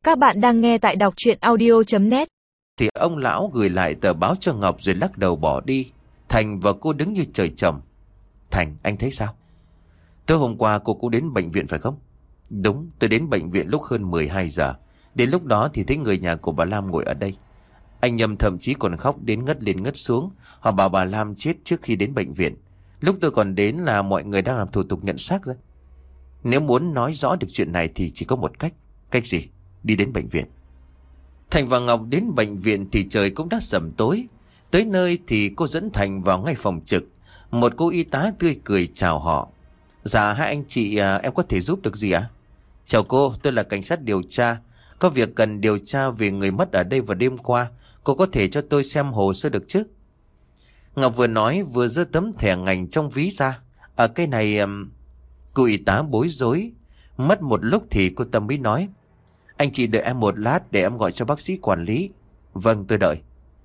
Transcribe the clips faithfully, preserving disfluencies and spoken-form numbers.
Các bạn đang nghe tại đọc truyện audio chấm net. Thì ông lão gửi lại tờ báo cho Ngọc rồi lắc đầu bỏ đi. Thành và cô đứng như trời trồng. Thành, anh thấy sao? Tối hôm qua cô cũng đến bệnh viện phải không? Đúng, tôi đến bệnh viện lúc hơn mười hai giờ. Đến lúc đó thì thấy người nhà của bà Lam ngồi ở đây. Anh Nhâm thậm chí còn khóc đến ngất lên ngất xuống. Họ bảo bà Lam chết trước khi đến bệnh viện. Lúc tôi còn đến là mọi người đang làm thủ tục nhận xác rồi. Nếu muốn nói rõ được chuyện này thì chỉ có một cách. Cách gì? Đi đến bệnh viện. Thành và Ngọc đến bệnh viện thì trời cũng đã sầm tối. Tới nơi thì cô dẫn Thành vào ngay phòng trực. Một cô y tá tươi cười chào họ. Dạ hai anh chị à, em có thể giúp được gì ạ? À? Chào cô, tôi là cảnh sát điều tra. Có việc cần điều tra về người mất ở đây vào đêm qua. Cô có thể cho tôi xem hồ sơ được chứ? Ngọc vừa nói vừa giơ tấm thẻ ngành trong ví ra. Ở cái này... Um... Cô y tá bối rối. Mất một lúc thì cô Tâm mới nói. Anh chị đợi em một lát để em gọi cho bác sĩ quản lý. Vâng, tôi đợi.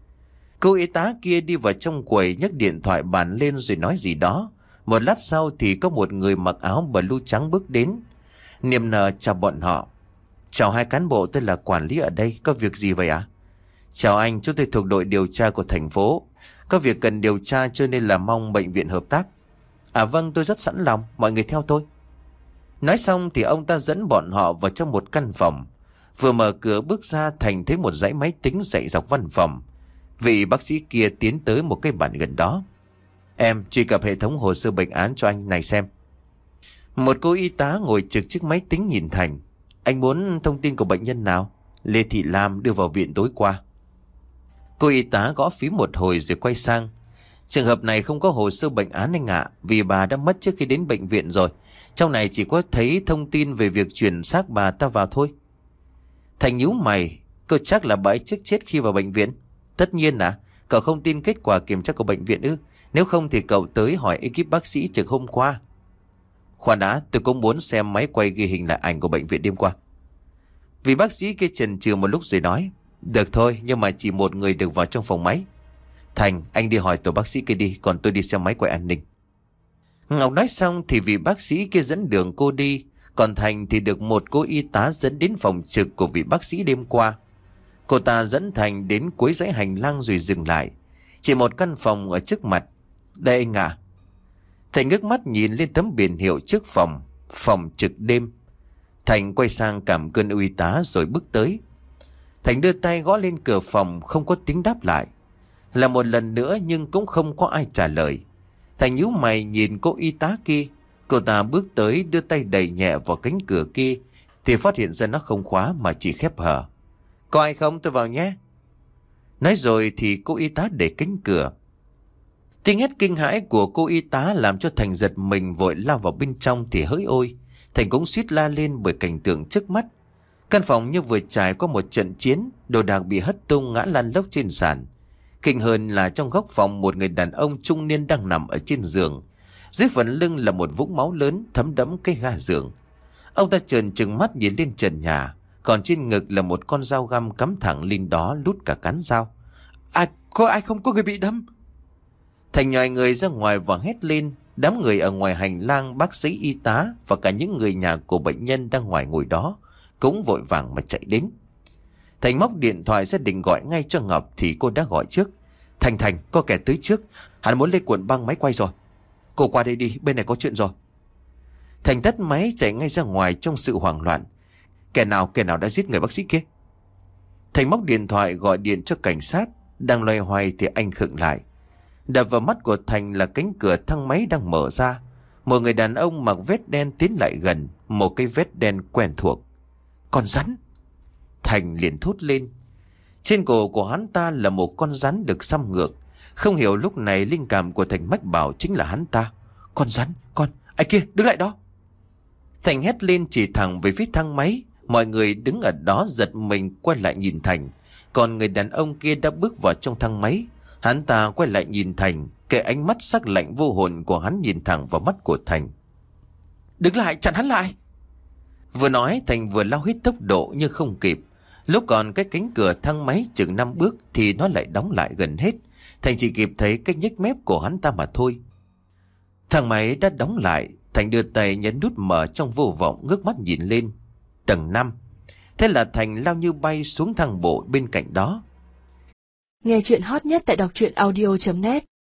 Cô y tá kia đi vào trong quầy nhấc điện thoại bàn lên rồi nói gì đó. Một lát sau thì có một người mặc áo blue trắng bước đến. Niềm nở chào bọn họ. Chào hai cán bộ, tôi là quản lý ở đây. Có việc gì vậy ạ? À? Chào anh, chúng tôi thuộc đội điều tra của thành phố. Có việc cần điều tra cho nên là mong bệnh viện hợp tác. À vâng, tôi rất sẵn lòng, mọi người theo tôi. Nói xong thì ông ta dẫn bọn họ vào trong một căn phòng. Vừa mở cửa bước ra, Thành thấy một dãy máy tính dạy dọc văn phòng. Vị bác sĩ kia tiến tới một cái bàn gần đó. Em truy cập hệ thống hồ sơ bệnh án cho anh này xem. Một cô y tá ngồi trực trước máy tính nhìn Thành. Anh muốn thông tin của bệnh nhân nào? Lê Thị Lam đưa vào viện tối qua. Cô y tá gõ phím một hồi rồi quay sang. Trường hợp này không có hồ sơ bệnh án anh ạ, vì bà đã mất trước khi đến bệnh viện rồi. Trong này chỉ có thấy thông tin về việc chuyển xác bà ta vào thôi. Thành nhíu mày, cô chắc là bà ấy trước chết khi vào bệnh viện. Tất nhiên à, cậu không tin kết quả kiểm tra của bệnh viện ư? Nếu không thì cậu tới hỏi ekip bác sĩ trực hôm qua. Khoan đã, tôi cũng muốn xem máy quay ghi hình lại ảnh của bệnh viện đêm qua. Vì bác sĩ kia chần chừ một lúc rồi nói. Được thôi, nhưng mà chỉ một người được vào trong phòng máy. Thành, anh đi hỏi tổ bác sĩ kia đi, còn tôi đi xem máy quay an ninh. Ngọc nói xong thì vị bác sĩ kia dẫn đường cô đi, còn Thành thì được một cô y tá dẫn đến phòng trực của vị bác sĩ đêm qua. Cô ta dẫn Thành đến cuối dãy hành lang rồi dừng lại. Chỉ một căn phòng ở trước mặt. Đây anh ạ. À. Thành ngước mắt nhìn lên tấm biển hiệu trước phòng, phòng trực đêm. Thành quay sang cảm ơn y tá rồi bước tới. Thành đưa tay gõ lên cửa phòng, không có tiếng đáp lại. Là một lần nữa nhưng cũng không có ai trả lời. Thành nhíu mày nhìn cô y tá kia. Cô ta bước tới đưa tay đẩy nhẹ vào cánh cửa kia thì phát hiện ra nó không khóa mà chỉ khép hở. Có ai không, tôi vào nhé. Nói rồi thì cô y tá đẩy cánh cửa. Tiếng hét kinh hãi của cô y tá làm cho Thành giật mình, vội lao vào bên trong thì hỡi ôi. Thành cũng suýt la lên bởi cảnh tượng trước mắt. Căn phòng như vừa trải qua một trận chiến, đồ đạc bị hất tung ngã lăn lóc trên sàn. Kinh hơn là trong góc phòng một người đàn ông trung niên đang nằm ở trên giường. Dưới phần lưng là một vũng máu lớn thấm đẫm cái ga giường. Ông ta trợn trừng mắt nhìn lên trần nhà, còn trên ngực là một con dao găm cắm thẳng lên đó lút cả cán dao. À, có ai không, có người bị đâm. Thành nhòi người ra ngoài và hét lên. Đám người ở ngoài hành lang, bác sĩ, y tá và cả những người nhà của bệnh nhân đang ngoài ngồi đó cũng vội vàng mà chạy đến. Thành móc điện thoại ra định gọi ngay cho Ngọc thì cô đã gọi trước. Thành Thành, có kẻ tới trước, hắn muốn lên cuộn băng máy quay rồi. Cô qua đây đi, bên này có chuyện rồi. Thành tắt máy chạy ngay ra ngoài trong sự hoảng loạn. Kẻ nào, kẻ nào đã giết người bác sĩ kia? Thành móc điện thoại gọi điện cho cảnh sát. Đang loay hoay thì anh khựng lại. Đập vào mắt của Thành là cánh cửa thang máy đang mở ra. Một người đàn ông mặc vest đen tiến lại gần, một cái vest đen quen thuộc. Con rắn! Thành liền thốt lên. Trên cổ của hắn ta là một con rắn được xăm ngược. Không hiểu lúc này linh cảm của Thành mách bảo chính là hắn ta. Con rắn, con, ai kia, đứng lại đó. Thành hét lên chỉ thẳng về phía thang máy. Mọi người đứng ở đó giật mình quay lại nhìn Thành. Còn người đàn ông kia đã bước vào trong thang máy. Hắn ta quay lại nhìn Thành. Cái ánh mắt sắc lạnh vô hồn của hắn nhìn thẳng vào mắt của Thành. Đứng lại, chặn hắn lại. Vừa nói Thành vừa lao hết tốc độ nhưng không kịp. Lúc còn cái cánh cửa thang máy chừng năm bước thì nó lại đóng lại gần hết. Thành chỉ kịp thấy cái nhếch mép của hắn ta mà thôi. Thang máy đã đóng lại. Thành đưa tay nhấn nút mở trong vô vọng, ngước mắt nhìn lên. Tầng năm. Thế là Thành lao như bay xuống thang bộ bên cạnh đó. Nghe chuyện hot nhất tại đọc truyện audio chấm net